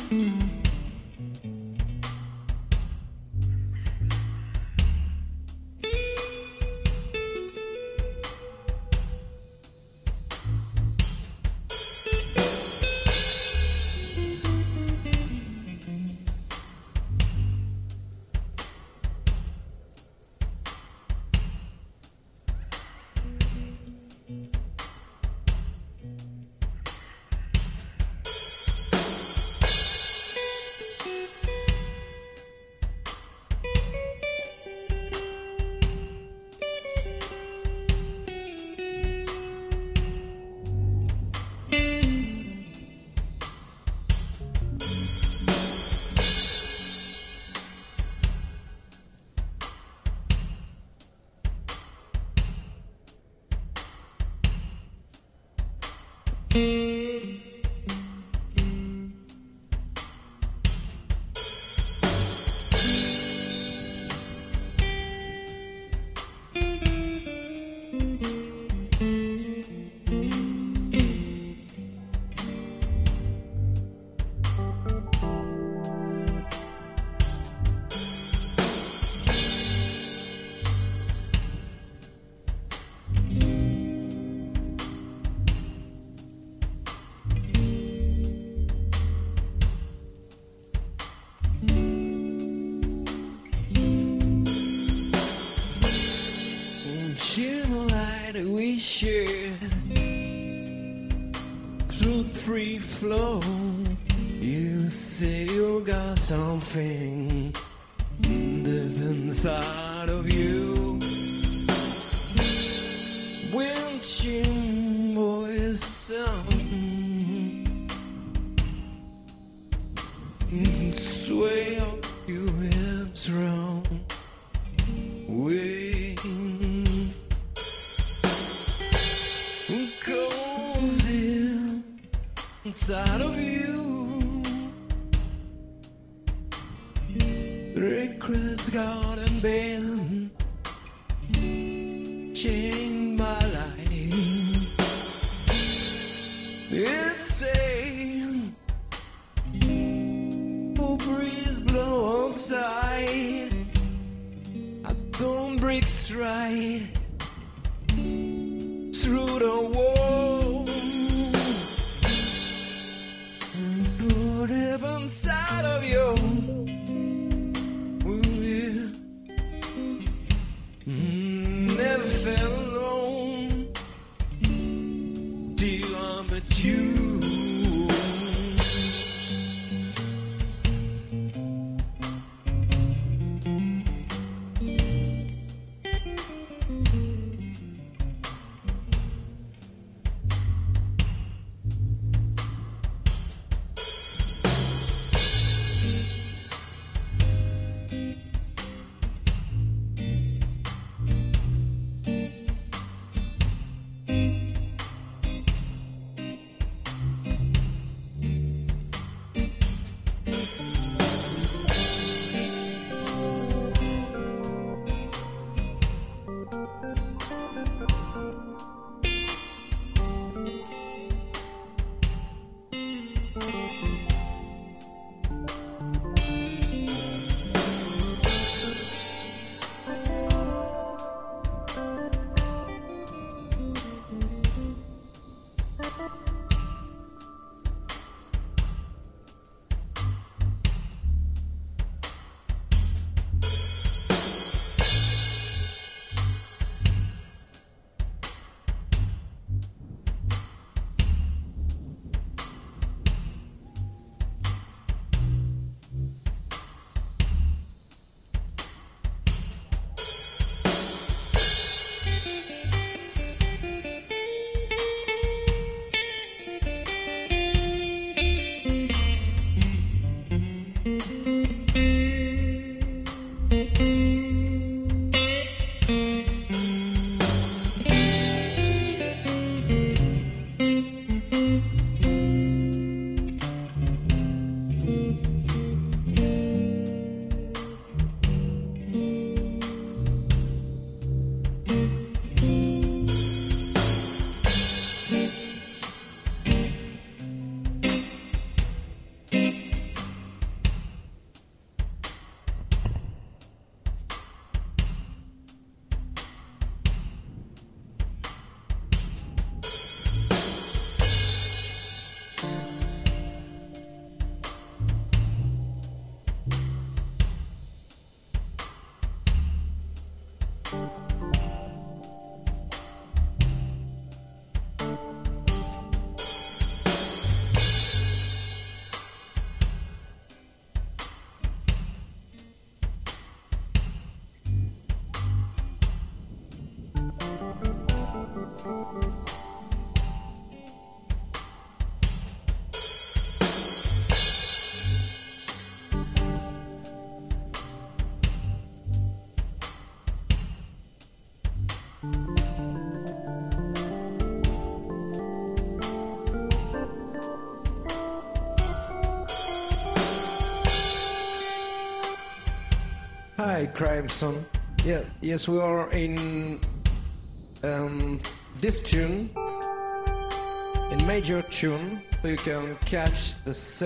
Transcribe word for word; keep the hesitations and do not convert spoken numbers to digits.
We share through free flow. You say you got something deep inside of you. Winching boys sound, sway up your hips round. We inside of you, regrets got and been changed my life. It's a oh, breeze blow outside. I don't break stride through the wall. Put it inside of you. Ooh, yeah. Mm, never felt alone till I met you. Hi, Crimson. Yes, yes, we are in um, this tune, in major tune. You can catch the